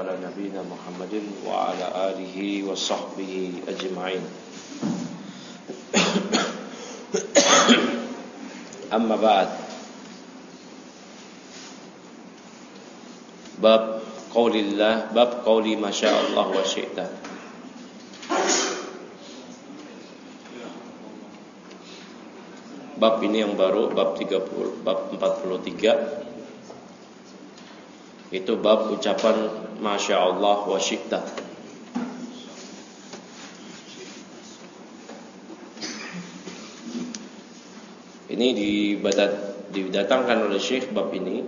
ala nabiyyina Muhammadin wa ala alihi wa sahbihi ajma'in. Amma ba'd. Bab qaulillah, bab qauli masyaallah wa syi'ta. Bab ini yang baru, bab 30, bab 43. Itu bab ucapan Masya Allah wa syi'ta. Ini didatangkan oleh Syekh bab ini.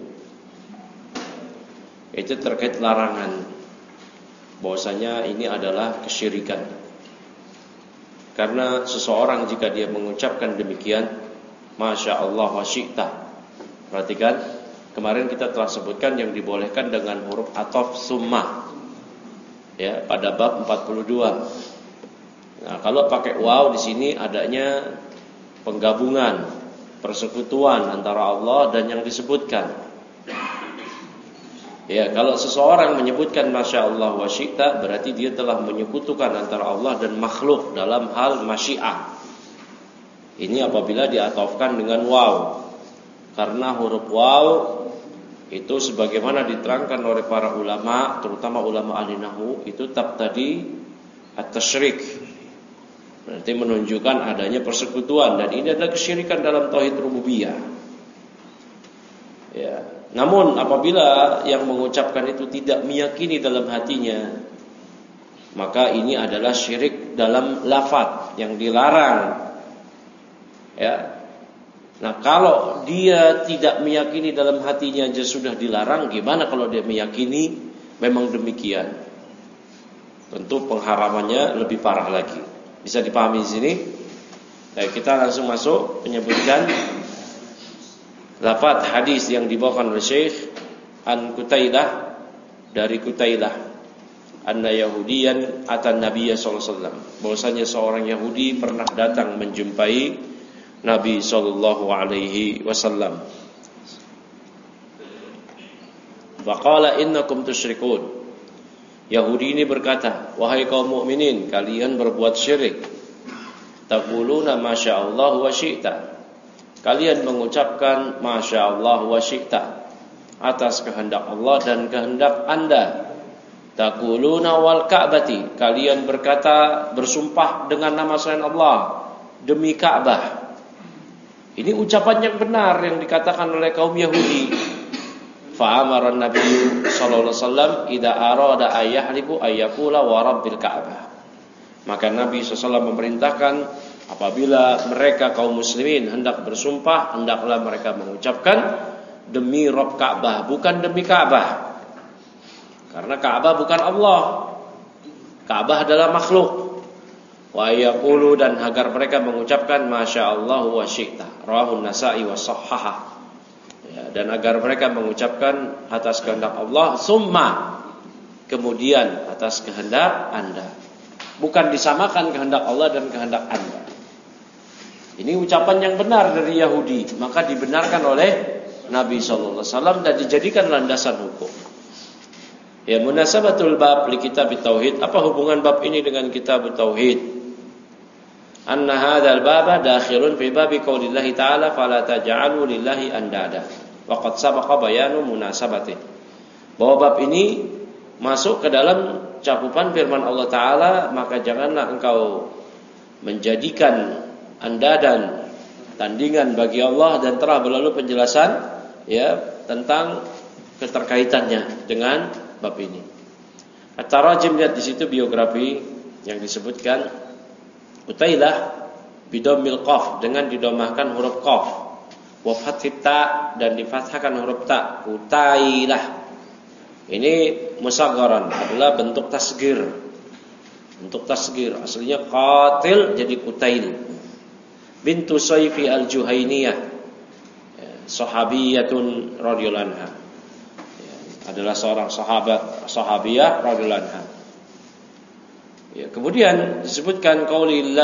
Itu terkait larangan, bahwasanya ini adalah kesyirikan. Karena seseorang jika dia mengucapkan demikian Masya Allah wa syi'ta, perhatikan, kemarin kita telah sebutkan yang dibolehkan dengan huruf ataf summa, ya, pada bab 42. Nah, kalau pakai waw di sini adanya penggabungan, persekutuan antara Allah dan yang disebutkan. Ya, kalau seseorang menyebutkan Masya Allah wa syi'ta, berarti dia telah menyekutukan antara Allah dan makhluk dalam hal masyiah. Ini apabila diatofkan dengan waw. Karena huruf waw itu sebagaimana diterangkan oleh para ulama, terutama ulama ahli nahwu, itu taqtadi at-tasyrik. Berarti menunjukkan adanya persekutuan, dan ini adalah kesyirikan dalam tauhid rububiyah. Ya. Namun apabila yang mengucapkan itu tidak meyakini dalam hatinya, maka ini adalah syirik dalam lafaz yang dilarang. Ya. Nah, kalau dia tidak meyakini dalam hatinya aja sudah dilarang, gimana kalau dia meyakini memang demikian? Tentu pengharamannya lebih parah lagi. Bisa dipahami di sini? Baik, kita langsung masuk menyebutkan lafaz hadis yang dibawakan oleh Syekh An Qutailah, dari Qutailah, anna Yahudiyan atan Nabiyya sallallahu alaihi wasallam, bahwasanya seorang Yahudi pernah datang menjumpai Nabi sallallahu alaihi wasallam. Faqala innakum tusyrikun. Yahudi ini berkata, wahai kaum mukminin, kalian berbuat syirik. Taquluna masya Allah wa syi'ta. Kalian mengucapkan masya Allah wa syi'ta atas kehendak Allah dan kehendak Anda. Taquluna wal ka'bati. Kalian berkata, bersumpah dengan nama selain Allah demi Ka'bah. Ini ucapan yang benar yang dikatakan oleh kaum Yahudi. Fa'amara Nabi sallallahu alaihi wasallam idza arada ayyahliku ayyaqula wa rabbil Ka'bah. Maka Nabi SAW memerintahkan apabila mereka kaum muslimin hendak bersumpah, hendaklah mereka mengucapkan demi Rabb Ka'bah, bukan demi Ka'bah. Karena Ka'bah bukan Allah. Ka'bah adalah makhluk. Wa yaqulu, dan agar mereka mengucapkan masya Allah wa syi'ta. Rawahun Nasa'i wa sahhaha. Ya, dan agar mereka mengucapkan atas kehendak Allah, summa, kemudian atas kehendak Anda. Bukan disamakan kehendak Allah dan kehendak Anda. Ini ucapan yang benar dari Yahudi, maka dibenarkan oleh Nabi sallallahu alaihi wasallam dan dijadikan landasan hukum. Ya, munasabatul bab li kitab tauhid. Apa hubungan bab ini dengan kitab tauhid? Anna hadzal baba dakhilun fi babi qaulillahi ta'ala fala taj'alu lillahi andada. Wa qad sabaqa bayanu munasabati. Bahwa bab ini masuk ke dalam cakupan firman Allah Ta'ala, maka janganlah engkau menjadikan andadan, tandingan bagi Allah, dan telah berlalu penjelasan ya tentang keterkaitannya dengan bab ini. At-Tarajim, lihat di situ biografi yang disebutkan. Qutailah bidammil qaf, dengan didomahkan huruf qaf, wa fathit ta, dan difathahkan huruf ta. Qutailah ini musagharan, adalah bentuk tasghir. Bentuk tasghir aslinya qatil jadi Qutail. Bintu Sayfi al-Juhainiyah, sahabiyatun radhiyallahu anha, adalah seorang sahabiyah radhiyallahu anha. Ya, kemudian disebutkan qauli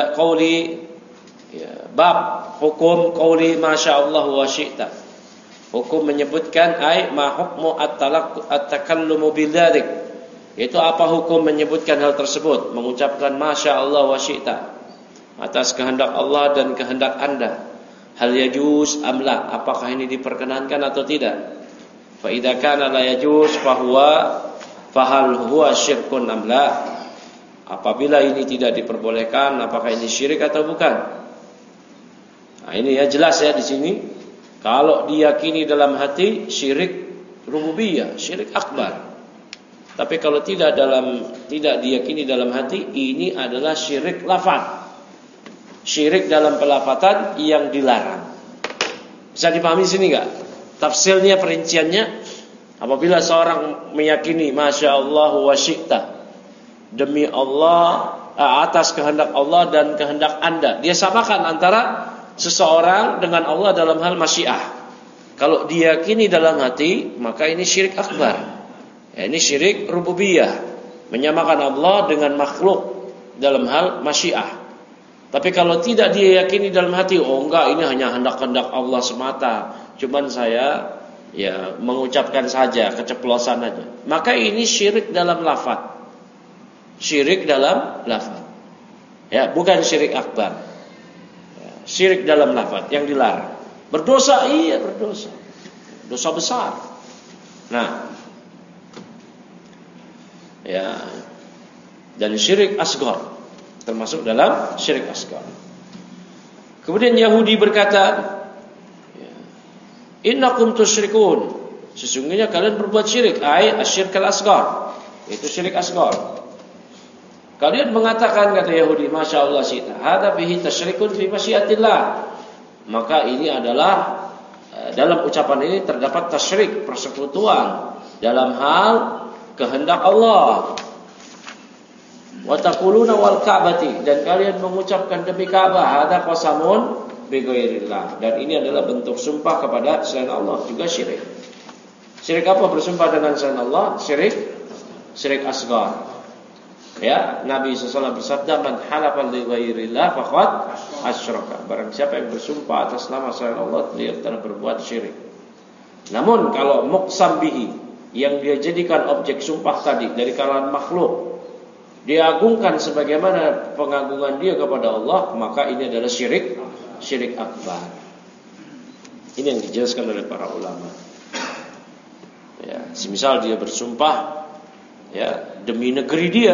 ya, bab hukum qauli masya Allah wa syi'ta. Hukum menyebutkan ai ma hukmu at-takallumu bidzalik, Yaitu apa hukum menyebutkan hal tersebut, mengucapkan masya Allah wa syi'ta, atas kehendak Allah dan kehendak Anda. Hal yajuz amla, apakah ini diperkenankan atau tidak? Fa idza kana la yajuz fahal huwa syirkun amla. Apabila ini tidak diperbolehkan, apakah ini syirik atau bukan? Nah, ini ya jelas ya di sini. Kalau diyakini dalam hati, syirik rububiyah, syirik akbar. Tapi kalau tidak diyakini dalam hati, ini adalah syirik lafaz. Syirik dalam pelafatan yang dilarang. Bisa dipahami sini enggak? Tafsirnya, perinciannya. Apabila seorang meyakini masya Allah wa syi'ta, demi Allah, atas kehendak Allah dan kehendak Anda, dia samakan antara seseorang dengan Allah dalam hal masyiah. Kalau diyakini dalam hati, maka ini syirik akbar. Ya, ini syirik rububiyah, menyamakan Allah dengan makhluk dalam hal masyiah. Tapi kalau tidak dia yakini dalam hati, oh enggak, ini hanya kehendak Allah semata, cuman saya ya mengucapkan saja, keceplosan aja, maka ini syirik dalam lafaz. Syirik dalam lafaz. Ya, bukan syirik akbar. Ya, syirik dalam lafaz yang dilarang. Berdosa, iya berdosa. Dosa besar. Nah, ya, dan syirik asghar termasuk dalam syirik asghar. Kemudian Yahudi berkata, innakum tusyrikun, sesungguhnya kalian berbuat syirik, ai asyirkal asghar, itu syirik asghar. Kalian mengatakan, kata Yahudi, masya Allah syi'ta, hadza bihi tasyrikun fi masyiatillah. Maka ini adalah dalam ucapan ini terdapat tasyrik, persekutuan dalam hal kehendak Allah. Wa taquluna wal ka'bati, dan kalian mengucapkan demi Ka'bah, hadza qasamun bi ghairillah, dan ini adalah bentuk sumpah kepada selain Allah, juga syirik. Syirik apa? Bersumpah dengan selain Allah, syirik asghar. Ya, Nabi SAW bersabda, man halafa li ghairillah faqad asyraka. Barang siapa yang bersumpah atas nama selain Allah, dia telah berbuat syirik. Namun kalau muqsam bihi, yang dia jadikan objek sumpah tadi dari kalangan makhluk, diagungkan sebagaimana pengagungan dia kepada Allah, maka ini adalah syirik akbar. Ini yang dijelaskan oleh para ulama. Ya, semisal dia bersumpah, ya, demi negeri dia,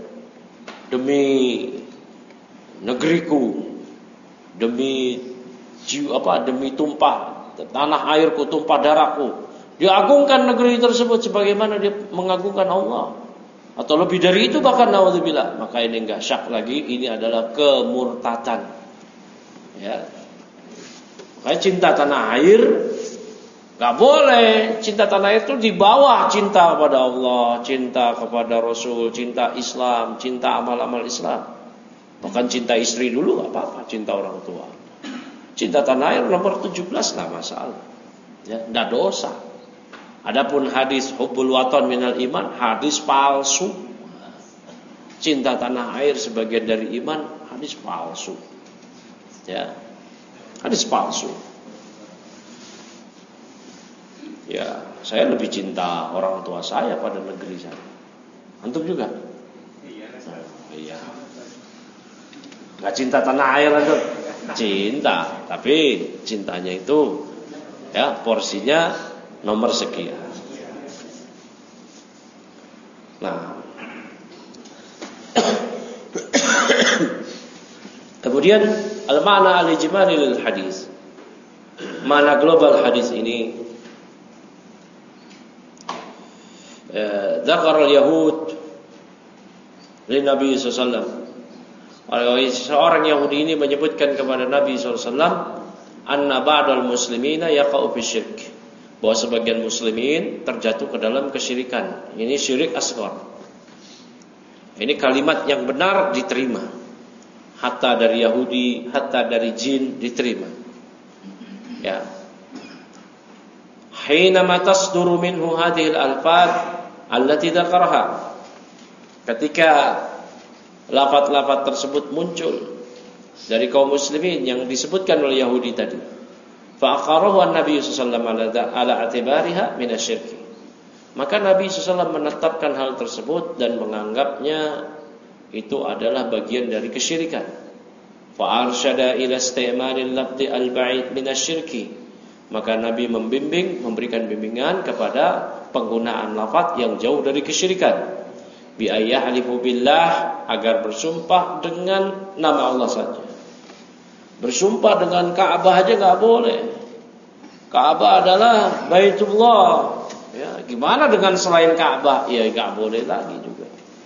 demi negeriku, demi demi tumpah tanah airku, tumpah darahku, dia agungkan negeri tersebut sebagaimana dia mengagungkan Allah, atau lebih dari itu bahkan, naudzubillah, maka ini enggak syak lagi, ini adalah kemurtatan. Ya, makanya cinta tanah air gak boleh. Cinta tanah air itu di bawah cinta kepada Allah, cinta kepada Rasul, cinta Islam, cinta amal-amal Islam. Bukan cinta istri dulu, gak apa-apa, cinta orang tua. Cinta tanah air nomor 17 lah masalah. Ya, gak dosa. Adapun hadis hubbul watan minal iman, hadis palsu. Cinta tanah air sebagian dari iman, hadis palsu. Ya, hadis palsu. Ya, saya lebih cinta orang tua saya pada negeri saya. Antum juga? Iya. Gak cinta tanah air antum? Cinta, tapi cintanya itu ya porsinya nomor sekian. Nah, kemudian al-ma'na al-ijmali lil hadis. Makna global hadis ini, dzakar al-yahud li Nabi sallallahu alaihi wasallam. Seorang Yahudi ini menyebutkan kepada Nabi sallallahu alaihi wasallam, anna ba'dal muslimina yaqa'u fi syirk, bahwa sebagian muslimin terjatuh ke dalam kesyirikan. Ini syirik asghar. Ini kalimat yang benar diterima, hatta dari Yahudi, hatta dari jin diterima. Ya. Hinama tasduru minhu hadhil alfaz allati dzakaraha, ketika lafaz-lafaz tersebut muncul dari kaum muslimin yang disebutkan oleh Yahudi tadi, fa aqarrahu an-nabiy sallallahu alaihi wasallam ala atibariha minasyirk, Maka Nabi SAW menetapkan hal tersebut dan menganggapnya itu adalah bagian dari kesyirikan. Fa'arsyada ila isti'malil lafzi al-ba'id minasyirki. Maka Nabi memberikan bimbingan kepada penggunaan lafaz yang jauh dari kesyirikan. Bi ayyahlifu billah, agar bersumpah dengan nama Allah saja. Bersumpah dengan Ka'bah aja enggak boleh. Ka'bah adalah Baitullah. Ya, gimana dengan selain Ka'bah? Ya enggak boleh lagi juga.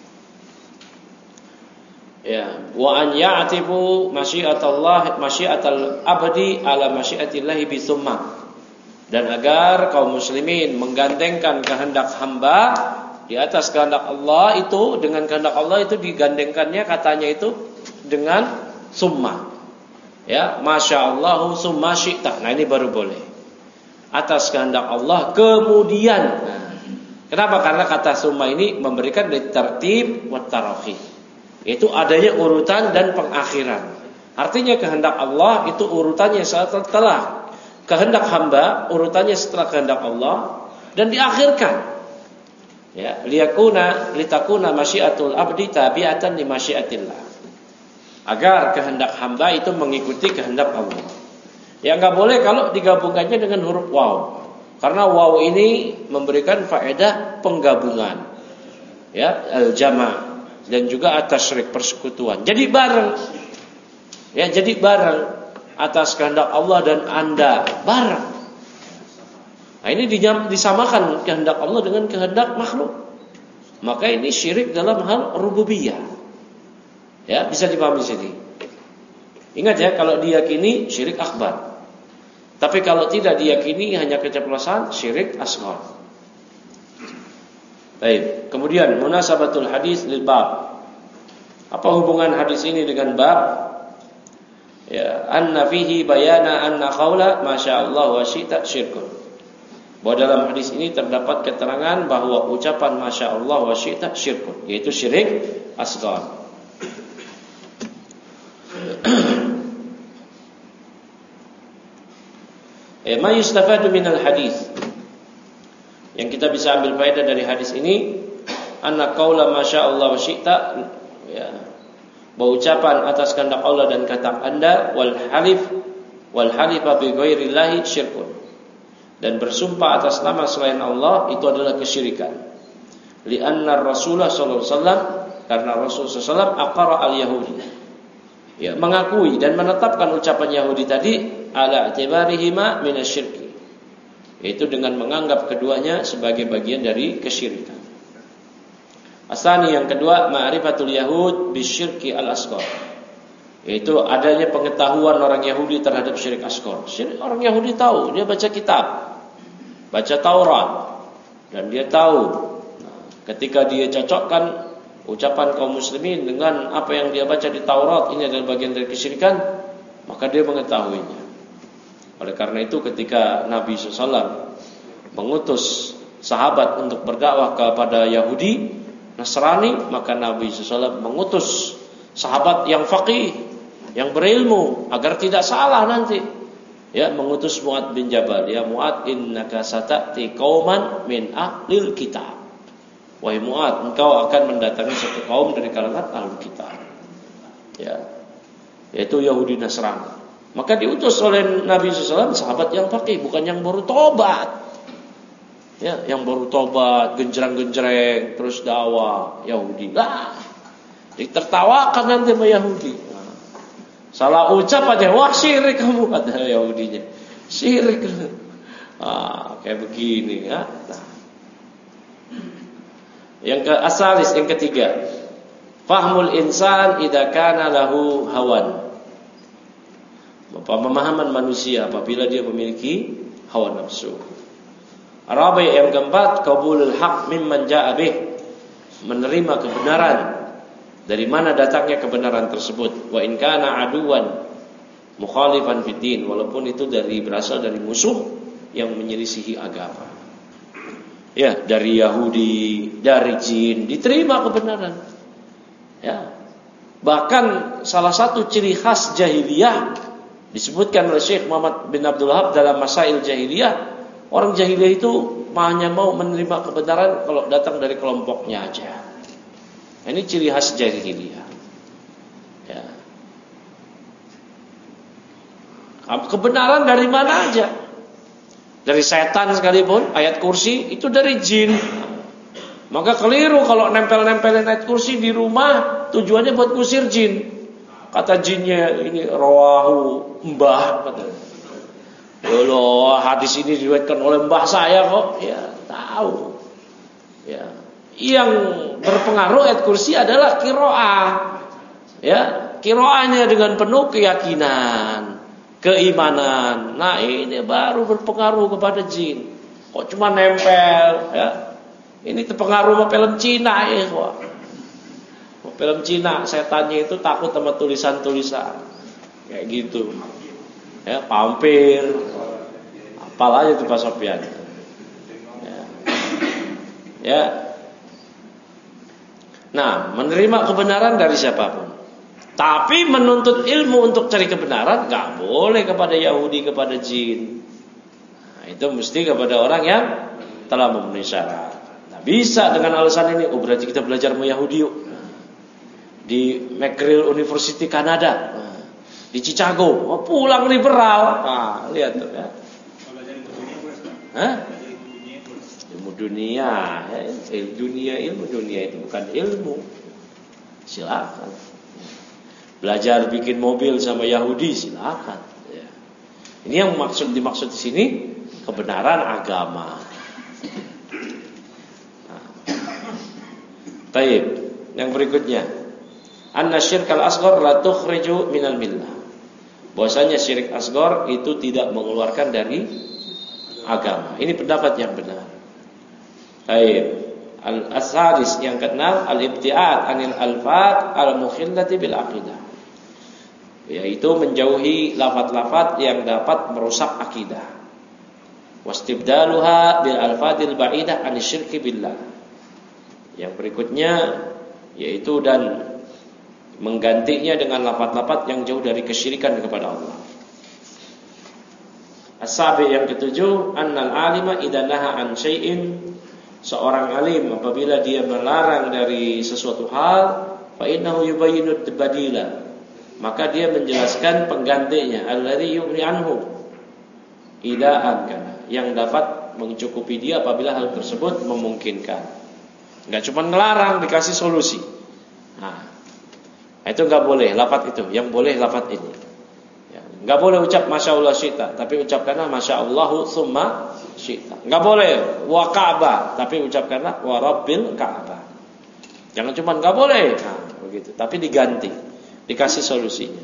Ya, wa an ya'tibu masyiatallah masyiatal abdi ala masyiatillahi bi tsumma. Dan agar kaum muslimin menggandengkan kehendak hamba di atas kehendak Allah itu, dengan kehendak Allah itu digandengkannya katanya itu dengan summa. Ya, masyaallah summa syi'ta. Nah, ini baru boleh. Atas kehendak Allah kemudian. Nah, kenapa? Karena kata summa ini memberikan tertib wa tarakhi. Itu adanya urutan dan pengakhiran. Artinya kehendak Allah itu urutannya setelah kehendak hamba, urutannya setelah kehendak Allah, dan diakhirkan. Ya, litakuna masyiatul abdi tabi'atan li masyiatillah. Agar kehendak hamba itu mengikuti kehendak Allah. Ya enggak boleh kalau digabungkannya dengan huruf waw. Karena waw ini memberikan faedah penggabungan. Ya, al-jama' dan juga at-tasyrik, persekutuan. Jadi bareng. Ya, jadi bareng atas kehendak Allah dan Anda bareng. Nah, ini disamakan kehendak Allah dengan kehendak makhluk. Maka ini syirik dalam hal rububiyah. Ya, bisa dipahami sini. Ingat ya, kalau diyakini syirik akbar. Tapi kalau tidak diyakini hanya keceplosan, syirik asghar. Baik, kemudian munasabatul hadis lil bab. Apa hubungan hadis ini dengan bab? Ya, anna fihi bayana anna qaula masyaallah wa syi'ta syirkun. Bahwa dalam hadis ini terdapat keterangan bahwa ucapan masyaallah wa syi'ta syirkun, yaitu syirik asghar. Ma yustafadu minal hadis. Yang kita bisa ambil faedah dari hadis ini, anna qaula masyaallah wa syi'ta, ya, bahwa ucapan atas kehendak Allah dan kata Anda wal halifa bi ghairillahi syirkun, dan bersumpah atas nama selain Allah itu adalah kesyirikan. Li'anna Rasulullah sallallahu alaihi wasallam, karena Rasul sallallahu alaihi wasallam aqara al-yahudi, ya, mengakui dan menetapkan ucapan Yahudi tadi ala i'tibarihima minasyirki, yaitu dengan menganggap keduanya sebagai bagian dari kesyirikan. Asani, yang kedua, ma'rifatul yahud bisyirki al-asghar, yaitu adanya pengetahuan orang Yahudi terhadap syirik asghar. Orang Yahudi tahu, dia baca kitab, baca Taurat, dan dia tahu. Ketika dia cocokkan ucapan kaum muslimin dengan apa yang dia baca di Taurat, ini adalah bagian dari kesyirikan, maka dia mengetahuinya. Oleh karena itu ketika Nabi SAW mengutus sahabat untuk berdakwah kepada Yahudi Nasrani, maka Nabi SAW mengutus sahabat yang faqih, yang berilmu, agar tidak salah nanti. Ya, mengutus Mu'ad bin Jabal, ya Mu'ad, innaka sata'ti qauman min ahlil kitab. Wahai Mu'ad, engkau akan mendatangi satu kaum dari kalangan ahlul kitab. Ya, yaitu Yahudi Nasrani. Maka diutus oleh Nabi SAW sahabat yang faqih, bukan yang baru tobat. Ya, yang baru tobat, genjreng-genjreng, terus dakwah Yahudi. Lah, ditertawakan nanti sama Yahudi. Nah, salah ucap aja, wah syirik kamu, kata Yahudinya. Syirik. Kayak begini ya. Nah. Yang ketiga, fahmul insan idza kana lahu hawan. Pemahaman manusia apabila dia memiliki hawa nafsu. Arabi, yang keempat, qabulul haq mimman ja'a bih, menerima kebenaran dari mana datangnya kebenaran tersebut. Wa in kana aduwan mukhalifan fid din, walaupun itu berasal dari musuh yang menyelisihi agama. Ya, dari Yahudi, dari jin, diterima kebenaran. Ya. Bahkan salah satu ciri khas jahiliyah disebutkan oleh Syekh Muhammad bin Abdul Wahab dalam Masail Jahiliyah, Orang jahiliyah itu hanya mau menerima kebenaran kalau datang dari kelompoknya aja. Ini ciri khas jahiliyah. Ya. Kebenaran dari mana aja? Dari setan sekalipun, ayat kursi itu dari jin. Maka keliru kalau nempel-nempelin ayat kursi di rumah, tujuannya buat ngusir jin. Kata jinnya, ini rawahu mbah katanya. Loh, hadis ini diriwayatkan oleh mbah saya kok. Ya, tahu. Ya. Yang berpengaruh ayat kursi adalah qiraah. Ya, qiraahnya dengan penuh keyakinan, keimanan. Nah, ini baru berpengaruh kepada jin. Kok cuma nempel, ya? Ini terpengaruh sama film Cina ya, kok. Film Cina, setannya itu takut sama tulisan-tulisan kayak gitu. Ya, pampir. Apal aja tuh Pak Sofyan. Ya. Ya. Nah, menerima kebenaran dari siapapun. Tapi menuntut ilmu untuk cari kebenaran gak boleh kepada Yahudi, kepada jin. Nah, itu mesti kepada orang yang telah memenuhi syarat. Nah, bisa dengan alasan ini, oh berarti kita belajar sama Yahudi yuk. Di McGill University Kanada, di Chicago, oh, pulang liberal. Nah, lihat tuh ya. Hah? Ilmu dunia, ya. Ilmu dunia itu bukan ilmu. Silakan. Belajar bikin mobil sama Yahudi, silakan. Ya. Ini yang dimaksud di sini kebenaran agama. Nah. Baik, yang berikutnya, anna syirkal asghar la tukhriju minal millah. Bahwasanya syirik asghar itu tidak mengeluarkan dari agama. Ini pendapat yang benar. Baik. Al-asadis yang keenam, al-ibtiad anil alfat al-mukhillati bil aqidah. Yaitu menjauhi lafaz-lafaz yang dapat merusak akidah. Wastibdaluha bil alfadil ba'idah anisyirki billah. Yang berikutnya yaitu dan menggantinya dengan lafaz-lafaz yang jauh dari kesyirikan kepada Allah. As-sabi yang ketujuh, annal alima idza naha an syai'in, seorang alim apabila dia melarang dari sesuatu hal, fa innahu yubayyinu badila, maka dia menjelaskan penggantinya, alladzi yughni anhu idza amkana, yang dapat mencukupi dia apabila hal tersebut memungkinkan. Enggak cuma melarang, dikasih solusi. Nah, itu enggak boleh lafaz itu, yang boleh lafaz ini. Ya, enggak boleh ucap masyaallah syi'ta, tapi ucapkanlah masyaallahu tsumma syi'ta. Enggak boleh wa Ka'bah, tapi ucapkanlah wa rabbil Ka'bah. Jangan cuma enggak boleh. Nah, begitu, tapi diganti, dikasih solusinya.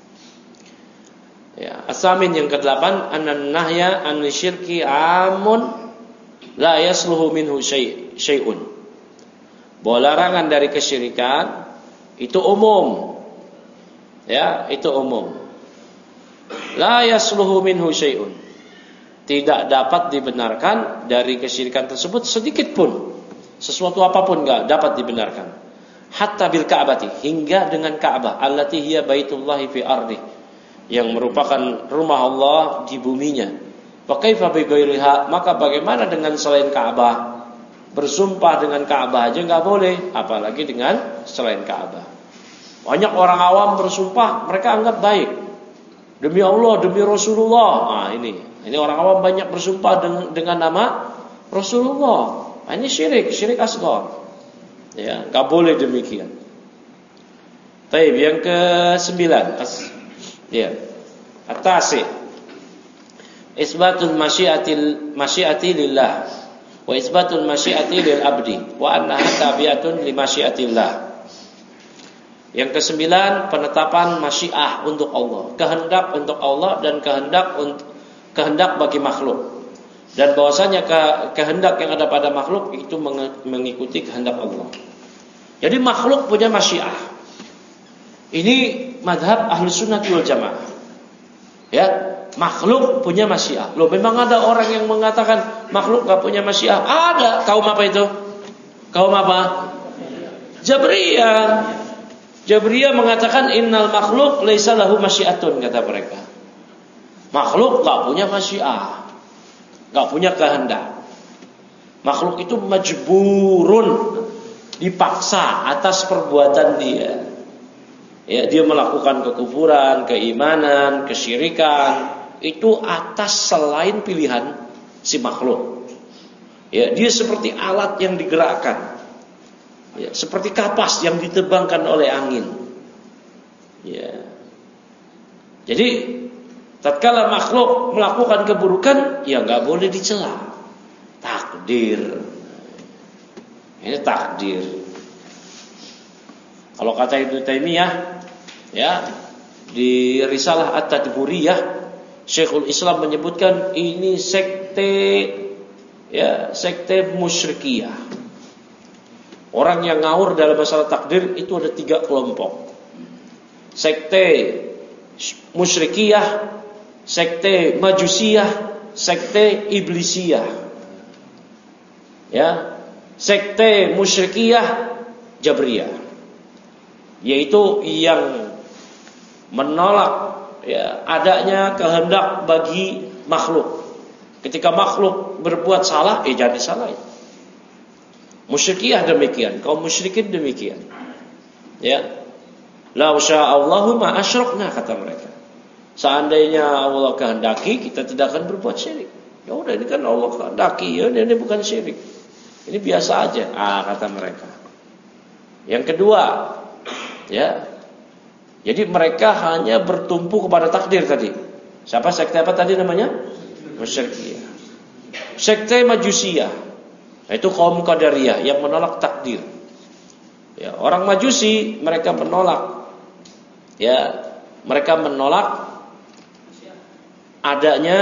Ya, as-samin yang ke-8, anan nahya an syirki amun la yasluhu minhu syai'un. Bahwa larangan dari kesyirikan itu umum. Ya, itu umum. La yasluhu minhu syai'un. Tidak dapat dibenarkan dari kesyirikan tersebut sedikit pun. Sesuatu apapun enggak dapat dibenarkan. Hatta bil Ka'bati, hingga dengan Ka'bah, allati hiya baitullahi fi ardi, yang merupakan rumah Allah di buminya. Wa kaifa bi ghairiha, maka bagaimana dengan selain Ka'bah? Bersumpah dengan Ka'bah aja enggak boleh, apalagi dengan selain Ka'bah. Banyak orang awam bersumpah, mereka anggap baik. Demi Allah, demi Rasulullah. Nah, ini orang awam banyak bersumpah dengan nama Rasulullah. Nah, ini syirik asghar. Ya, enggak boleh demikian. Baik, yang ke-9. Ya. At-tasi. Isbatul masyiati lillah wa isbatul masyiati lil abdi wa annaha tabi'atun li masyiatillah. Yang ke-9, penetapan masyiah untuk Allah, kehendak untuk Allah dan kehendak bagi makhluk. Dan bahwasanya kehendak yang ada pada makhluk itu mengikuti kehendak Allah. Jadi makhluk punya masyiah. Ini madhab ahlu sunnah wal jamaah. Ya, makhluk punya masyiah. Loh, memang ada orang yang mengatakan makhluk gak punya masyiah? Ada. Kaum apa itu? Kaum apa? Jabriyah. Jabriyah mengatakan innal makhluk laisa lahu masyiatun, kata mereka. Makhluk gak punya masyiah. enggak punya kehendak. Makhluk itu majburun, dipaksa atas perbuatan dia. Ya, dia melakukan kekufuran, keimanan, kesyirikan, itu atas selain pilihan si makhluk. Ya, dia seperti alat yang digerakkan. Ya, seperti kapas yang ditebangkan oleh angin. Ya. Jadi tatkala makhluk melakukan keburukan, ya enggak boleh dicela. Takdir. Ini takdir. Kalau kata Ibnu Taimiyah, ya, di Risalah At-Tadburiyah, Syekhul Islam menyebutkan ini sekte, ya, sekte musyrikiyah. Orang yang ngawur dalam masalah takdir itu ada 3 kelompok. Sekte musyrikiyah, sekte majusiyah, sekte iblisiyah. Ya, sekte musyrikiyah Jabriyah, yaitu yang menolak, ya, adanya kehendak bagi makhluk. Ketika makhluk berbuat salah, jadi salah. Musyrikiyah demikian, kaum musyrikin demikian. Ya, la sya'allahu ma asyrakna, kata mereka. Seandainya Allah kehendaki, kita tidak akan berbuat syirik. Ya udah, ini kan Allah kehendaki, ya ini bukan syirik. Ini biasa aja, kata mereka. Yang kedua, ya, jadi mereka hanya bertumpu kepada takdir tadi. Siapa sekte apa tadi namanya? Musyrikiyah. Sekte Majusiyah, itu kaum Qadariyah yang menolak takdir. Ya, orang Majusi mereka menolak, ya, mereka menolak adanya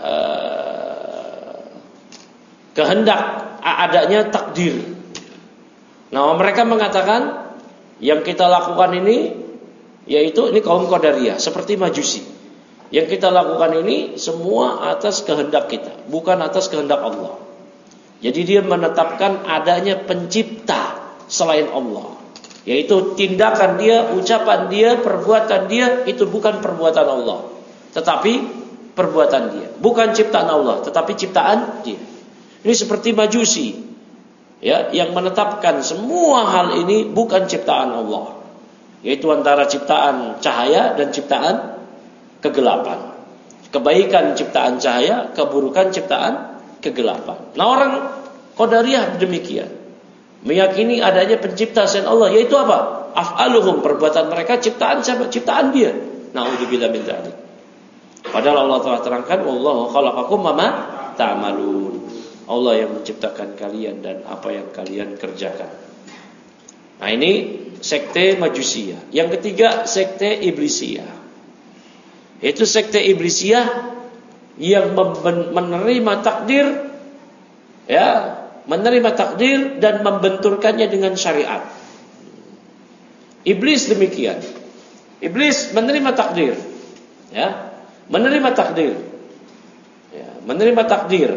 kehendak, adanya takdir. Nah, mereka mengatakan yang kita lakukan ini, yaitu ini kaum Qadariyah seperti Majusi. Yang kita lakukan ini semua atas kehendak kita, bukan atas kehendak Allah. Jadi dia menetapkan adanya pencipta selain Allah, yaitu tindakan dia, ucapan dia, perbuatan dia itu bukan perbuatan Allah, tetapi perbuatan dia. Bukan ciptaan Allah, tetapi ciptaan dia. Ini seperti Majusi, ya, yang menetapkan semua hal ini bukan ciptaan Allah, yaitu antara ciptaan cahaya dan ciptaan kegelapan. Kebaikan ciptaan cahaya, keburukan ciptaan kegelapan. Nah, orang Qadariyah demikian, meyakini adanya pencipta selain Allah, yaitu apa? Af'aluhum, perbuatan mereka ciptaan siapa? Ciptaan dia. Na'udzubillah min dzalik. Padahal Allah telah terangkan, wallahu khalaqakum wa ma ta'malun. Allah yang menciptakan kalian dan apa yang kalian kerjakan. Nah, ini sekte Majusiyah. Yang ketiga, sekte Iblisiyah. Itu sekte Iblisiyah yang menerima takdir, ya, menerima takdir dan membenturkannya dengan syariat. Iblis demikian. Iblis menerima takdir, ya, menerima takdir, ya, menerima takdir.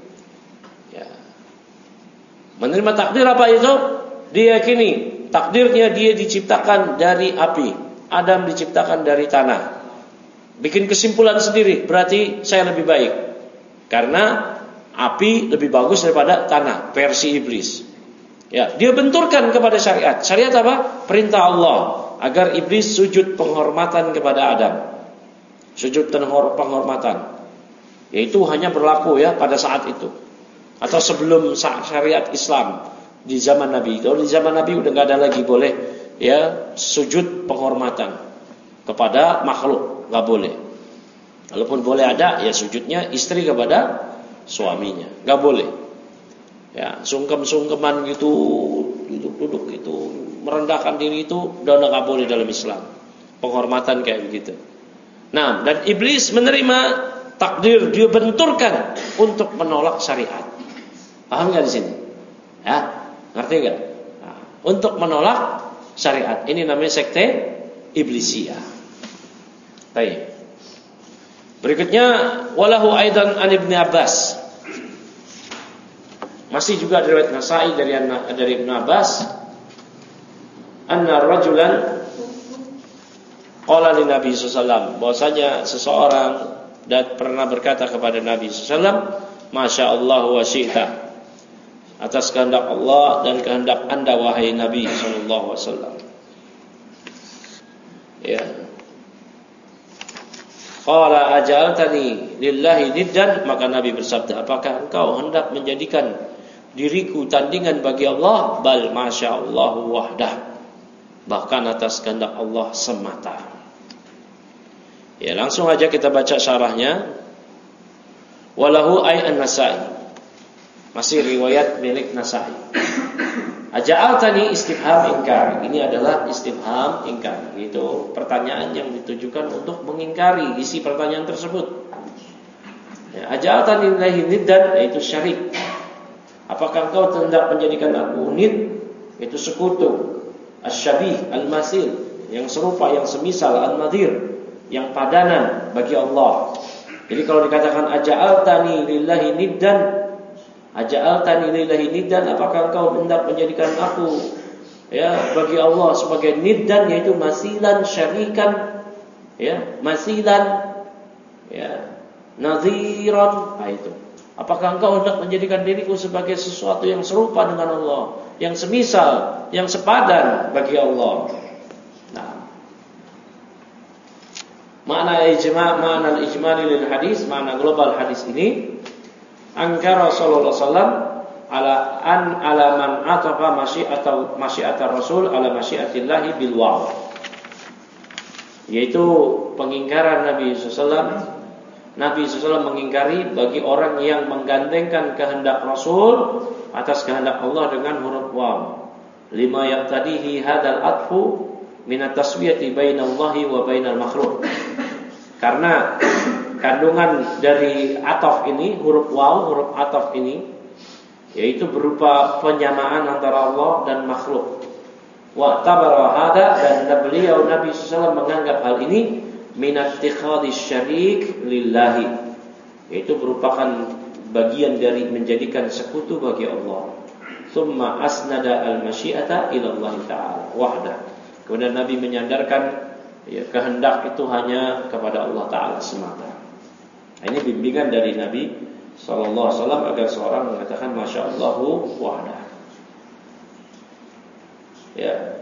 Menerima takdir apa itu? Dia yakini takdirnya dia diciptakan dari api, Adam diciptakan dari tanah. Bikin kesimpulan sendiri, berarti saya lebih baik karena api lebih bagus daripada tanah, versi iblis. Ya, dia benturkan kepada syariat. Syariat apa? Perintah Allah agar iblis sujud penghormatan kepada Adam. Sujud penghormatan. Yaitu hanya berlaku, ya, pada saat itu. Atau sebelum syariat Islam di zaman Nabi. Kalau di zaman Nabi udah nggak ada lagi boleh, ya, sujud penghormatan kepada makhluk, nggak boleh. Walaupun boleh ada, ya sujudnya istri kepada suaminya, nggak boleh. Ya, sungkem-sungkeman gitu, duduk-duduk gitu, merendahkan diri itu udah nggak boleh dalam Islam. Penghormatan kayak begitu. Nah, dan iblis menerima takdir, dia benturkan untuk menolak syariat. Paham nggak di sini? Ya, ngerti nggak? Nah, untuk menolak syariat, ini namanya sekte Iblisiyah. Baik. Berikutnya, walahu aidan an Ibnu Abbas. Masih juga riwayat Nasa'i dari Ibnu Abbas, anna rajulan qala li Nabi sallallahu alaihi wasallam, bahwasanya seseorang dan pernah berkata kepada Nabi sallallahu alaihi wasallam, masya Allah wa syi'ta, atas kehendak Allah dan kehendak Anda wahai Nabi sallallahu alaihi wasallam. Ya. Qala aj'altani lillahi niddan, maka Nabi bersabda, apakah engkau hendak menjadikan diriku tandingan bagi Allah? Bal masya Allah wahdah, bahkan atas kehendak Allah semata. Ya, langsung aja kita baca syarahnya. Walahu ay an-Nasa'i, masih riwayat milik Nasa'i. Aja'altani istifham inkar, ini adalah istifham inkar, itu pertanyaan yang ditujukan untuk mengingkari isi pertanyaan tersebut. Ya, aja'altani lillahi niddan, yaitu syarik. Apakah engkau hendak menjadikan aku nid, itu sekutu, asyabih, al-masil, yang serupa, yang semisal, al-nadhir, yang padanan bagi Allah. Jadi kalau dikatakan aja'altani lillahi niddan, aja'altani lillahi niddan, apakah engkau hendak menjadikan aku ya bagi Allah sebagai niddan, yaitu masilan, syarikan, ya, masilan, ya, nadhiran, itu. Apakah engkau hendak menjadikan diriku sebagai sesuatu yang serupa dengan Allah, yang semisal, yang sepadan bagi Allah? Makna al-ijmali lil hadis, makna global hadis ini, angkara sallallahu alaihi wasallam ala man atafa masyiatar rasul ala masyiatillahi bil waw, yaitu pengingkaran Nabi SAW. Nabi SAW mengingkari bagi orang yang menggandengkan kehendak Rasul atas kehendak Allah dengan huruf waw, lima yaqtadihi hadal atfu min at-taswiyati bainallahi wa bainal makhluk. Karena kandungan dari ataf ini, huruf waw, huruf ataf ini, yaitu berupa penyamaan antara Allah dan makhluk. Wa tabara hada, dan beliau Nabi SAW menganggap hal ini minat ittikhadis syarik lillahi, yaitu merupakan bagian dari menjadikan sekutu bagi Allah. Tsumma asnada al-masyiata ila Allah Ta'ala wahda. Kemudian Nabi menyandarkan ya, kehendak itu hanya kepada Allah Ta'ala semata. Ini bimbingan dari Nabi Sallallahu Alaihi Wasallam agar seorang mengatakan masya Allahu wahdah. Ya.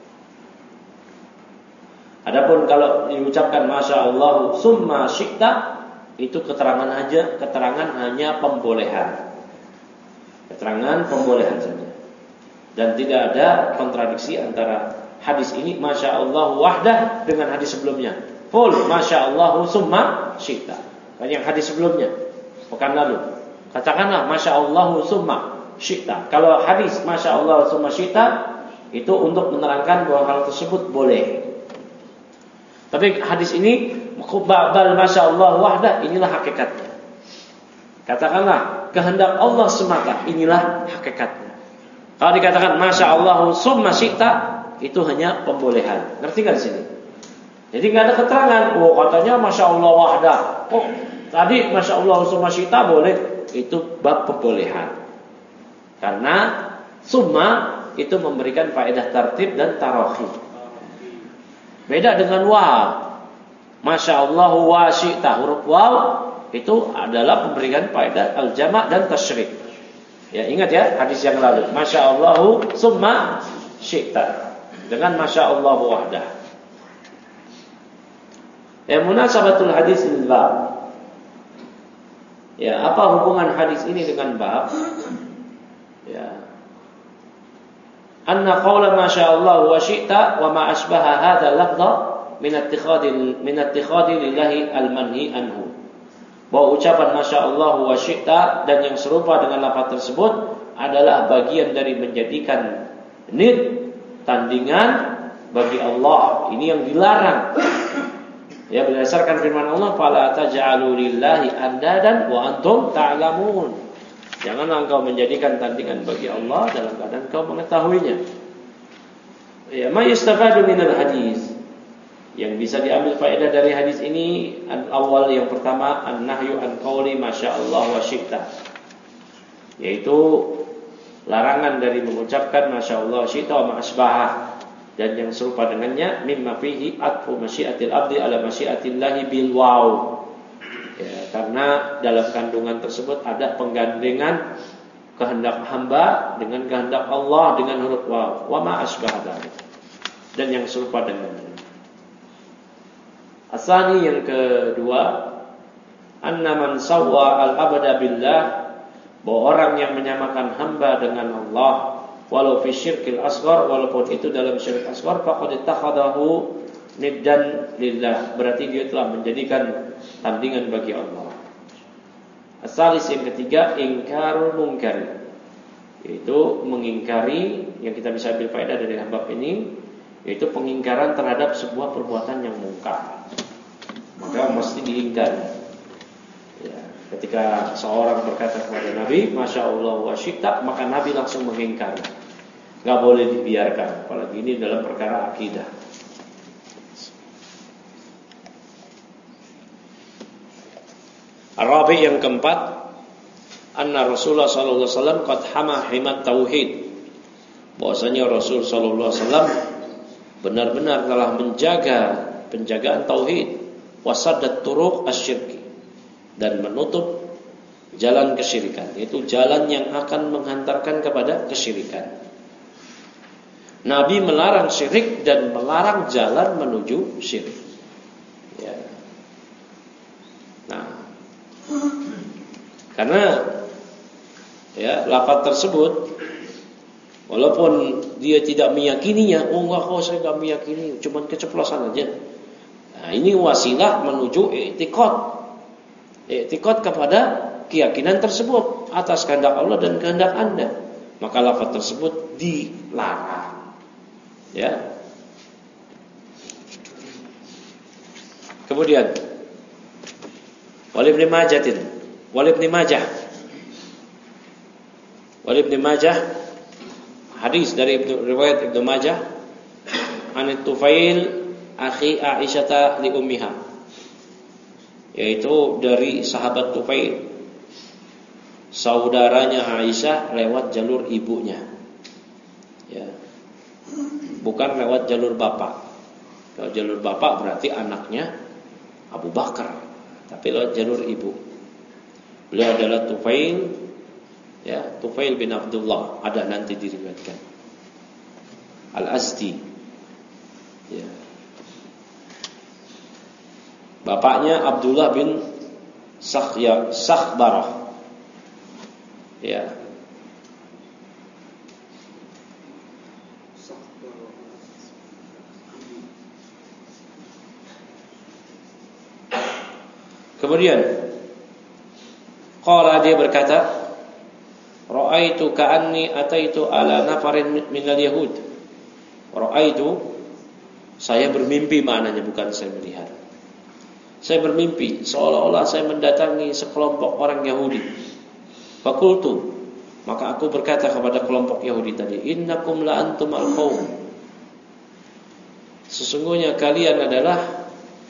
Adapun kalau diucapkan masya Allah summa syi'ta, itu keterangan hanya pembolehan. Keterangan pembolehan saja. Dan tidak ada kontradiksi antara hadis ini masya Allah wahdah dengan hadis sebelumnya. Full masya Allah summa syi'ta. Kan yang hadis sebelumnya pekan lalu. Katakanlah masya Allah summa syi'ta. Kalau hadis masya Allah summa syi'ta itu untuk menerangkan bahwa hal tersebut boleh. Tapi hadis ini bal masya Allah wahdah, inilah hakikatnya. Katakanlah kehendak Allah semata, inilah hakikatnya. Kalau dikatakan masya Allah summa syi'ta, itu hanya pembolehan. Ngerti gak di sini? Jadi nggak ada keterangan. Oh katanya masya Allah wahdah. Oh tadi masya Allah summa syi'ta boleh. Itu bab pembolehan. Karena summa itu memberikan faedah tartib dan tarakhi. Beda dengan waw. Masya Allah wa syi'ta, huruf waw itu adalah memberikan faedah al-jama' dan tasyrik. Ya ingat ya hadis yang lalu. Masya Allah summa syi'ta dengan masya Allah wahdah. Ya munasabatul hadis lil bab. Ya, apa hubungan hadis ini dengan bab? Ya. Anna qawla masya Allah wa syi'ta wa ma asbaha hadha lafdha min ittikhadi lillahi al-manhi anhu. Bahwa ucapan masya Allah wa syi'ta dan yang serupa dengan lafaz tersebut adalah bagian dari menjadikan nid, tandingan bagi Allah. Ini yang dilarang. Ya berdasarkan firman Allah, fala taj'alu lillahi andadan wa antum ta'lamun. Janganlah engkau menjadikan tandingan bagi Allah dalam keadaan engkau mengetahuinya. Ya, ma yustafadu minal hadis. Yang bisa diambil faedah dari hadis ini, awal yang pertama an-nahyu an qauli masya Allah wa syi'ta. Yaitu larangan dari mengucapkan masya Allah syi'ta wa ma'asbahah, dan yang serupa dengannya mimma fihi atfu masyiatil abdi ala masyiatillahi bil waw. Ya, karena dalam kandungan tersebut ada penggandengan kehendak hamba dengan kehendak Allah dengan huruf waw. Wa ma asbaha dzalik. Dan yang serupa dengannya. Asani yang kedua, anna man sawwa al-abada billah, bahwa orang yang menyamakan hamba dengan Allah walau fi syirkil asghar, walaupun itu dalam syirik asghar, faqad ittakhadahu niddan lillah, berarti dia telah menjadikan tandingan bagi Allah. Asalis yang ketiga, ingkarul munkar, yaitu mengingkari, yang kita bisa ambil faedah dari bab ini, yaitu pengingkaran terhadap sebuah perbuatan yang mungkar, maka mesti diingkari. Ya, ketika seorang berkata kepada Nabi, Masya Allah wa syi'ta, maka Nabi langsung mengingkari, nggak boleh dibiarkan, apalagi ini dalam perkara akidah. Arabi yang keempat, anna Rasulullah sallallahu alaihi wasallam qad hama himat tauhid, bahwasanya Rasul sallallahu alaihi wasallam benar-benar telah menjaga penjagaan tauhid, wasaddat turuq asyirki, dan menutup jalan kesyirikan, yaitu jalan yang akan menghantarkan kepada kesyirikan. Nabi melarang syirik dan melarang jalan menuju syirik. Ya. Nah, karena ya lafaz tersebut, walaupun dia tidak meyakininya, oh enggak kok saya enggak meyakini, cuma keceplosan aja. Nah, ini wasilah menuju i'tiqad kepada keyakinan tersebut atas kehendak Allah dan kehendak Anda. Maka lafaz tersebut dilarang. Ya. Kemudian Wal Ibnu Majah, hadis dari riwayat Ibnu Majah, an Tufail akhi Aisyah li ummiha, yaitu dari sahabat Tufail, saudaranya Aisyah lewat jalur ibunya. Ya. Bukan lewat jalur bapak. Kalau jalur bapak berarti anaknya Abu Bakar, tapi lewat jalur ibu. Beliau adalah Tufail, ya, Tufail bin Abdullah, ada nanti diriwayatkan Al-Azdi. Ya. Bapaknya Abdullah bin Sakhbarah. Ya. Kemudian qala, dia berkata, ra'aitu ka'anni ataitu ala nafarin minal yahud. Ra'aitu, saya bermimpi, maknanya bukan saya melihat. Saya bermimpi seolah-olah saya mendatangi sekelompok orang Yahudi. Fakultu, maka aku berkata kepada kelompok Yahudi tadi, innakum la antum al-qaum, sesungguhnya kalian adalah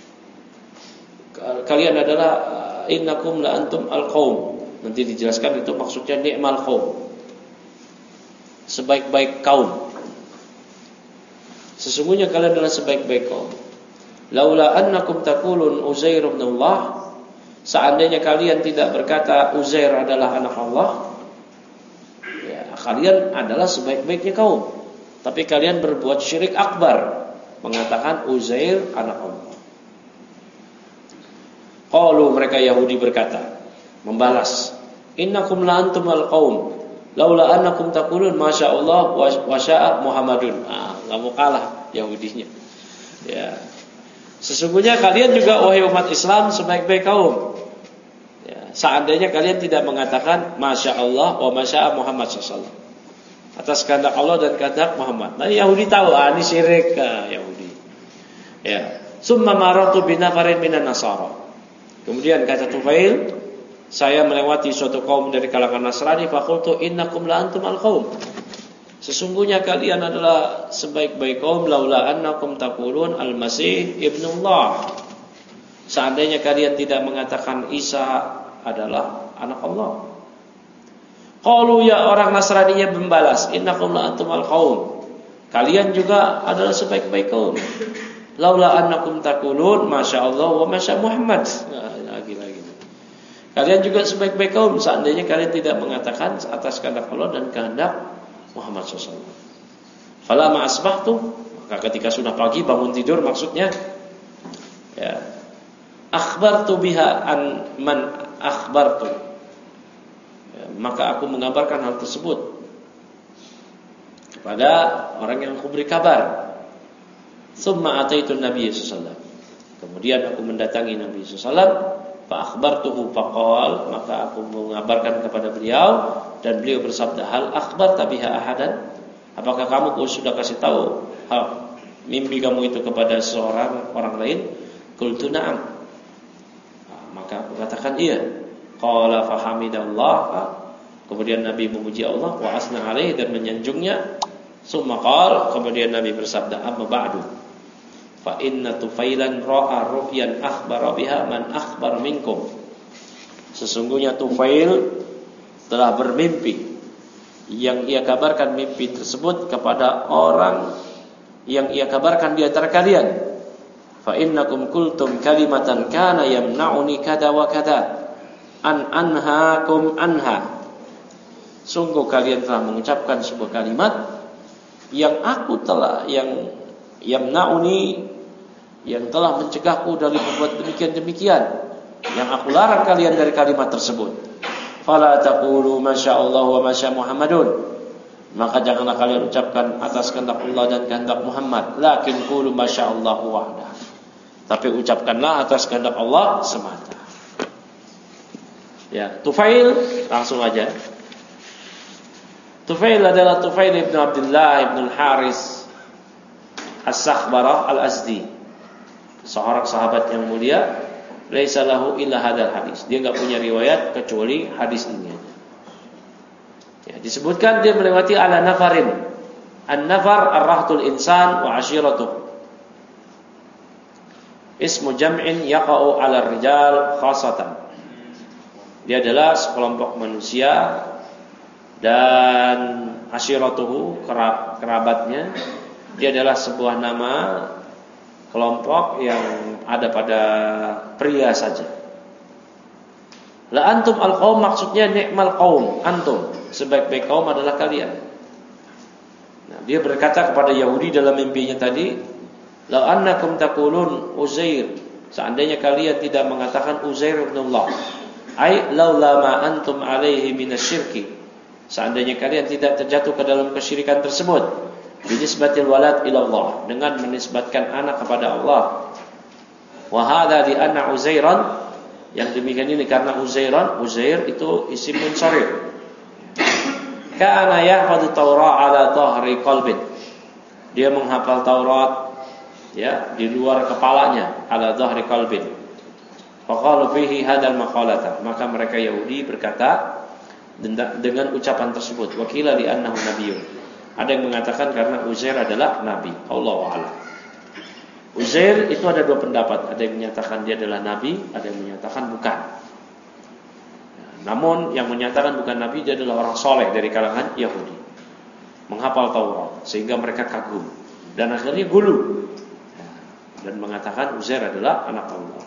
innakum la antum al-qaum. Nanti dijelaskan itu maksudnya ni'mal qaum, sebaik-baik kaum. Sesungguhnya kalian adalah sebaik-baik kaum. Laula annakum taqulun Uzair ibn Allah, seandainya kalian tidak berkata Uzair adalah anak Allah, ya, kalian adalah sebaik-baiknya kaum. Tapi kalian berbuat syirik akbar, mengatakan Uzair anak Allah. Qalu, mereka Yahudi berkata, membalas, innakum la antum al-qaum laula annakum taqulun masya Allah wa syaa Muhammadun. Enggak mau kalah Yahudinya. Ya. Sesungguhnya kalian juga wahai umat Islam sebaik-baik kaum. Ya, seandainya kalian tidak mengatakan masya Allah wa masya Muhammad sallallahu alaihi wasallam, atas kehendak Allah dan kehendak Muhammad. Nah, Yahudi tahu ini syirik Yahudi. Ya. Summa maratu binafarin minan nasara. Kemudian kata Tufail, saya melewati suatu kaum dari kalangan Nasrani, faqultu innakum la antum al-qaum, sesungguhnya kalian adalah sebaik-baik kaum, laula annakum taqulun al-Masih ibnullah, seandainya kalian tidak mengatakan Isa adalah anak Allah. Qalu, ya, orang Nasraninya membalas, innakum la antum al-qaum, kalian juga adalah sebaik-baik kaum, laula annakum taqulun masya Allah wa masya Muhammad. Lagi. Kalian juga sebaik-baik kaum seandainya kalian tidak mengatakan atas kehendak Allah dan kehendak Muhammad SAW. Falamma asbahtu, maka ketika sudah pagi bangun tidur maksudnya, ya, akhbartu biha an man akhbartu, ya, maka aku mengabarkan hal tersebut kepada orang yang aku beri kabar. Tsumma ataitu Nabi sallallahu alaihi wasallam, kemudian aku mendatangi Nabi sallallahu alaihi wasallam, fa akhbartuhu faqal, maka aku mengabarkan kepada beliau dan beliau bersabda, hal akhbarta biha ahadan, apakah kamu sudah kasih tahu mimpi kamu itu kepada seorang orang lain? Qultu na'am, maka aku katakan iya. Qala fa hamidallah, kemudian Nabi memuji Allah, wa asna alaihi, dan menyanjungnya. Summa qala, kemudian Nabi bersabda, amma ba'du, fa inna Tufailan ra'a ru'yan akhbara biha man akhbar minkum, sesungguhnya Tufail telah bermimpi yang ia kabarkan mimpi tersebut kepada orang yang ia kabarkan di antara kalian. Fa innakum qultum kalimatan kana yamna'uni kada wa kada an anhaakum anha, sungguh kalian telah mengucapkan sebuah kalimat yang aku telah yang yamna'uni, yang telah mencegahku dari berbuat demikian, yang aku larang kalian dari kalimat tersebut. Fala taqulu masyaallah wa masya Muhammadun, maka janganlah kalian ucapkan atas kehendak Allah dan kehendak Muhammad, lakin qulu masyaallah wahda, tapi ucapkanlah atas kehendak Allah semata. Ya, Tufail, langsung aja. Tufail adalah Tufail ibn Abdullah ibn al-Haris As-Sakhbarah Al-Azdi, seorang sahabat yang mulia. Laisa lahu illa hadal hadis, dia enggak punya riwayat kecuali hadis ini. Ya, disebutkan dia melewati ala nafarin. An-nafar ar-rahtul insan wa ashiratuh, ismu jam'in yaqa'u ala rijal khasatan. Dia adalah sekelompok manusia, dan ashiratuhu, kerabatnya. Dia adalah sebuah nama kelompok yang ada pada pria saja. La antum al-qaum, maksudnya ni'mal qaum, antum, sebaik-baik kaum adalah kalian. Nah, dia berkata kepada Yahudi dalam mimpinya tadi, la annakum taqulun Uzair, seandainya kalian tidak mengatakan Uzair ibn Allah, ai laula ma antum alaihi minasyirki, seandainya kalian tidak terjatuh ke dalam kesyirikan tersebut, binisbatil walad ila Allah, dengan menisbatkan anak kepada Allah. Wa hadza li anna Uzairan, yang demikian ini karena Uzair itu isim munsharif. Kana yahfadhu Taurat ala dhahri qalbin, dia menghafal Taurat, ya, di luar kepalanya, ala dhahri qalbin. Faqalu fihi hadzal maqalata, maka mereka Yahudi berkata dengan ucapan tersebut, wakila li annahu nabiyyun, ada yang mengatakan karena Uzair adalah nabi. Allahu a'lam. Uzair itu ada dua pendapat, ada yang menyatakan dia adalah nabi, ada yang menyatakan bukan. Namun yang menyatakan bukan nabi, dia adalah orang soleh dari kalangan Yahudi, menghafal Taurat sehingga mereka kagum dan akhirnya gulu dan mengatakan Uzair adalah anak Allah.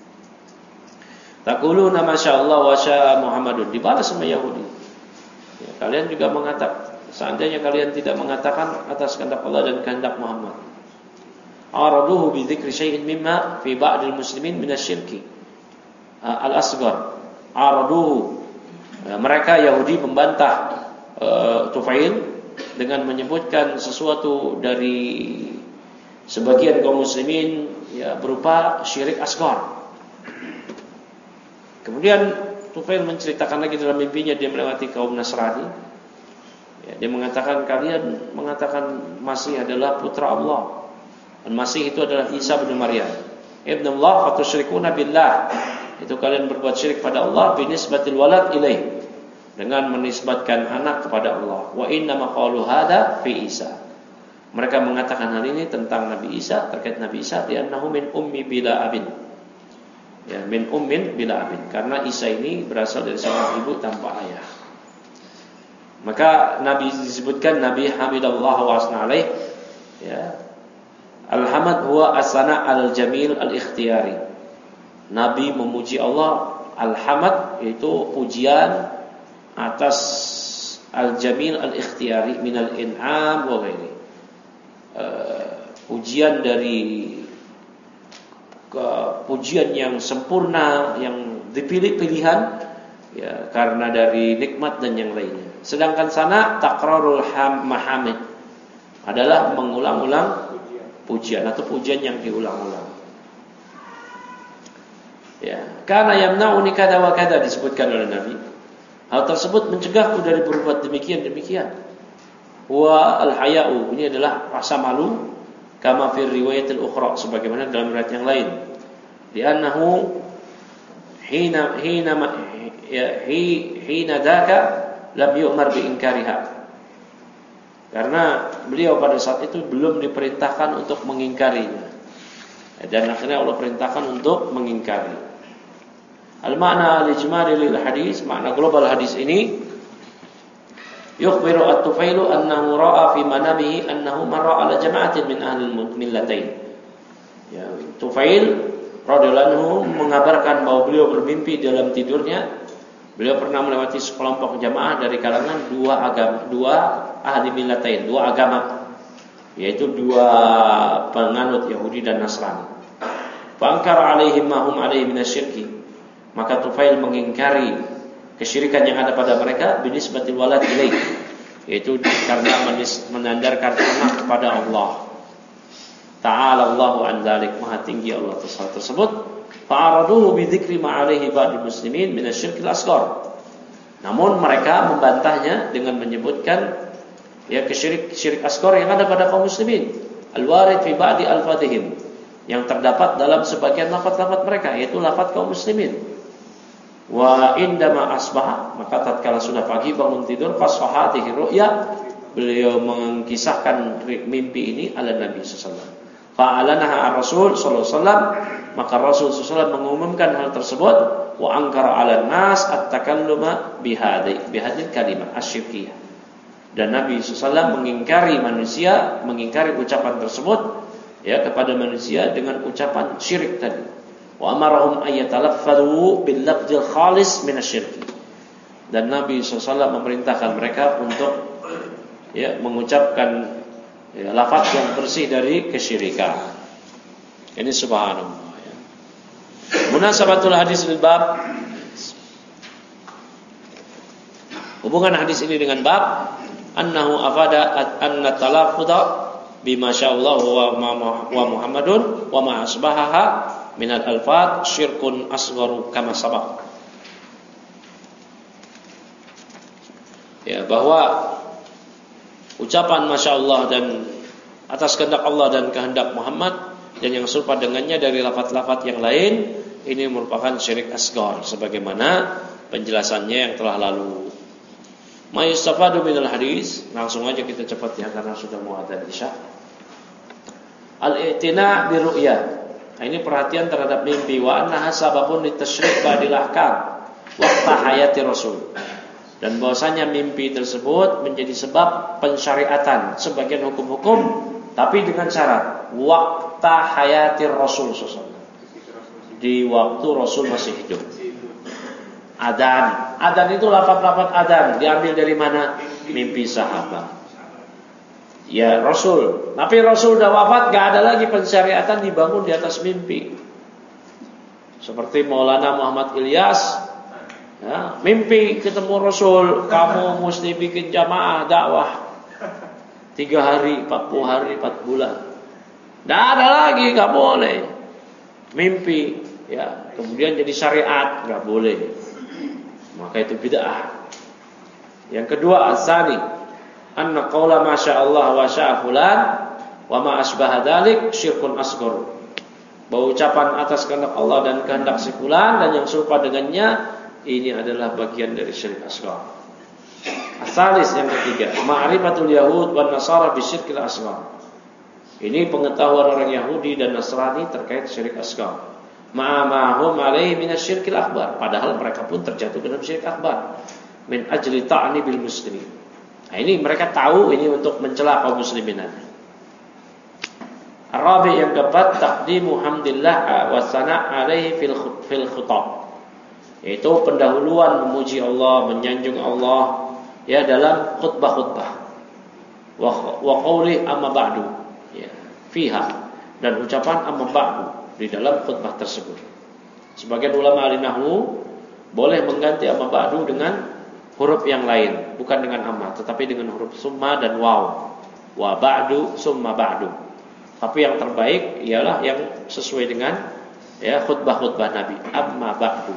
Taquluna masyaallah wa syaa Muhammadun, dibalas sama Yahudi. Ya, kalian juga mengatakan, seandainya kalian tidak mengatakan atas kehendak Allah dan kehendak Muhammad. Araduhu bi dzikri syai'in mimma fi ba'dil muslimin minasyirki al-asghar. Araduhu, mereka Yahudi membantah Tufail dengan menyebutkan sesuatu dari sebagian kaum muslimin, ya, berupa syirik asghar. Kemudian Tufail menceritakan lagi dalam mimpinya, dia melewati kaum Nasrani. Ya, dia mengatakan kalian mengatakan Masih adalah putra Allah, dan Masih itu adalah Isa bin Maryam. Ibn Allah fatusyrikuna billah, itu kalian berbuat syirik pada Allah, binisbatil walad ilaih, dengan menisbatkan anak kepada Allah. Wa inna ma qalu hadza fi Isa, mereka mengatakan hal ini tentang Nabi Isa, terkait Nabi Isa, li'annahu min ummi bila abin. Ya, min ummin bila abin, karena Isa ini berasal dari seorang ibu tanpa ayah. Maka Nabi disebutkan Nabi hamidallah wa asna alaih, ya. Al-hamd huwa as-sana' al-jamil al-ikhtiyari. Nabi memuji Allah Al-hamad yaitu pujian atas al-jamil al-ikhtiyari minal in'am wa ghairi. Pujian dari pujian yang sempurna, yang dipilih pilihan ya, karena dari nikmat dan yang lainnya. Sedangkan sana takrarul mahamid adalah mengulang-ulang pujian atau pujian yang diulang-ulang. Ya, karena yamna'uni kada wa kada disebutkan oleh Nabi. Hal tersebut mencegahku dari berbuat demikian. Wa al-haya'u, ini adalah rasa malu, kama fi riwayatil ukhra, sebagaimana dalam riwayat yang lain. Li'annahu hina daka lam yu'mar bi inkariha. Karena beliau pada saat itu belum diperintahkan untuk mengingkarinya. Dan akhirnya Allah perintahkan untuk mengingkari. Al-makna al-ijmali lil hadis, makna global hadis ini, yukhbiru at-Tufailu annahu ra'a fi manamihi annahu marra ala jama'atin min ahli millatain. Ya, Tufail radhiyallahu anhu mengabarkan bahwa beliau bermimpi dalam tidurnya, beliau pernah melewati sekelompok jamaah dari kalangan dua ahli millatain, dua agama, yaitu dua penganut Yahudi dan Nasrani. Fa'ankara alaihim ma hum alaihi minasyirki, maka Tufail mengingkari kesyirikan yang ada pada mereka binisbatil walad ilaih, yaitu karena menandarkan anak kepada Allah. Ta'ala Allahu an dzalik, maha tinggi Allah tersebut. Fa'araduhu bi dzikri ma alaihi ba'dul muslimin minasyirkil asghar. Namun mereka membantahnya dengan menyebutkan ya syirik asghar yang ada pada kaum muslimin, al-warid fi ba'di al-fadhihim, yang terdapat dalam sebagian lafaz-lafaz mereka, yaitu lafaz kaum muslimin. Wa indama asbaha, maka tatkala sudah pagi bangun tidur, fasahatihi ru'ya, beliau mengisahkan mimpi ini ala Nabi sallallahu alaihi wasallam. Fa'alanaha ar-Rasul sallallahu alaihi wasallam, maka Rasul sallallahu alaihi wasallam mengumumkan hal tersebut. Wa ankara 'ala nas at-takalluma bihadhihi kalimah asy-syirkiyah. Dan Nabi sallallahu alaihi wasallam mengingkari manusia, mengingkari ucapan tersebut ya kepada manusia dengan ucapan syirik tadi. Wa amarahum ayatalaffazu bil lafzil khalis minasyirk. Dan Nabi SAW memerintahkan mereka untuk ya mengucapkan ya, lafaz yang bersih dari kesyirikan. Ini subhanallah ya. Munasabatul hadis lil bab, hubungan hadis ini dengan bab, annahu afada anna talaffuza bima sya'allahu wa Muhammadun wa ma asbahaha minal alfat syirkun asgharu kama sabaq. Ya, bahwa ucapan Masya Allah dan atas kehendak Allah dan kehendak Muhammad dan yang serupa dengannya dari lafaz-lafaz yang lain, ini merupakan syirik asghar sebagaimana penjelasannya yang telah lalu. Ma yustafadu minal hadis, langsung aja kita cepat ya karena sudah mau adzan Isya. Al-i'tina bi ru'ya. Nah, ini perhatian terhadap mimpi. Wa annaha sababun litasyrik ba'dil ahkam waqta hayati Rasul. Dan bahwasanya mimpi tersebut menjadi sebab pensyariatan sebagian hukum-hukum, tapi dengan syarat waqta hayati Rasul sallallahu alaihi wasallam, di waktu Rasul masih hidup. Adzan itu lafaz-lafaz adzan diambil dari mana? Mimpi sahabat. Ya Rasul, tapi Rasul sudah wafat, gak ada lagi pensyariatan dibangun di atas mimpi. Seperti Maulana Muhammad Ilyas, ya, mimpi ketemu Rasul, kamu mesti bikin jamaah dakwah 3 hari, 40 hari, 4 bulan. Gak ada lagi, gak boleh. Mimpi, ya, kemudian jadi syariat, gak boleh. Maka itu bid'ah. Yang kedua, asani anna qawla masyaallah wa syaa fulan wa ma asbaha dzalik syirkun asghar. Bahwa ucapan atas kehendak Allah dan kehendak si fulan dan yang serupa dengannya ini adalah bagian dari syirik asghar. Asalis yang ketiga, ma'rifatul yahud wan nasara bisyirkil asghar. Ini pengetahuan orang Yahudi dan Nasrani terkait syirik asghar. Ma'amahum alaihi minasyirkil akbar, padahal mereka pun terjatuh dalam syirik akbar. Min ajli ta'ni bil muslimin. Nah, ini mereka tahu ini untuk mencela kaum muslimin. Ar-rabi yang keempat, taqdimu hamdillah wa sana' alaihi fil khutab. yaitu pendahuluan memuji Allah, menyanjung Allah ya dalam khutbah-khutbah. Wa qauli amma ba'du ya fiha, dan ucapan amma ba'du di dalam khutbah tersebut. Sebagian ulama ahli nahwu boleh mengganti amma ba'du dengan huruf yang lain, bukan dengan amma, tetapi dengan huruf summa dan waw. Wa ba'du summa ba'du. Tapi yang terbaik ialah yang sesuai dengan ya khutbah-khutbah Nabi, amma ba'du.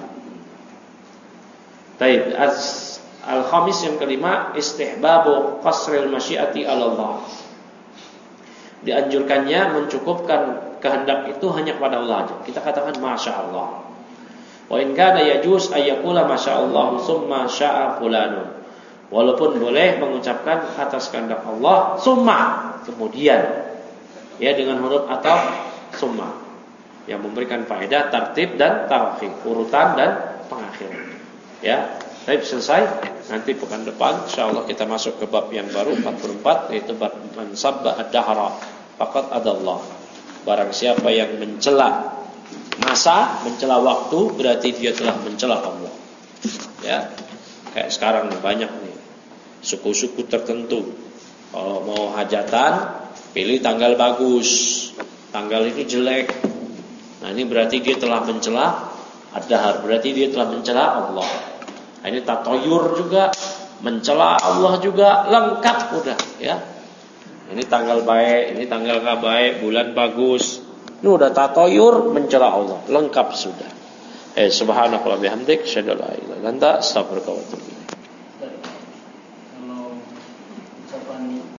Baik, al-khamis yang kelima, istihbabu qasril masyiati 'ala Allah. Dianjurkannya mencukupkan kehendak itu hanya kepada Allah saja. Kita katakan masyaallah. Wa in kana yajuz ayyakula masyaallah summa syaa fulanun. Walaupun boleh mengucapkan atas kehendak Allah summa, kemudian ya dengan huruf atau summa yang memberikan faedah tartib dan tarakhim, urutan dan pengakhiran. Ya, baik, selesai. Nanti pekan depan insyaallah kita masuk ke bab yang baru 44, yaitu bab man sabba ad-dahra faqad adallah. Barang siapa yang mencela masa, mencela waktu, berarti dia telah mencela Allah. Ya. Kayak sekarang banyak nih suku-suku tertentu kalau mau hajatan pilih tanggal bagus, tanggal ini jelek. Nah, ini berarti dia telah mencela ad-dahr, berarti dia telah mencela Allah. Nah, ini tatoyur juga, mencela Allah juga, lengkap udah ya. Ini tanggal baik, ini tanggal gak baik, bulan bagus. Ini udah tatoyur mencela Allah, lengkap sudah. Subhanakallah bihamdik, asyhadu an la ilaha illa anta, astaghfiruka wa atubu ilaik.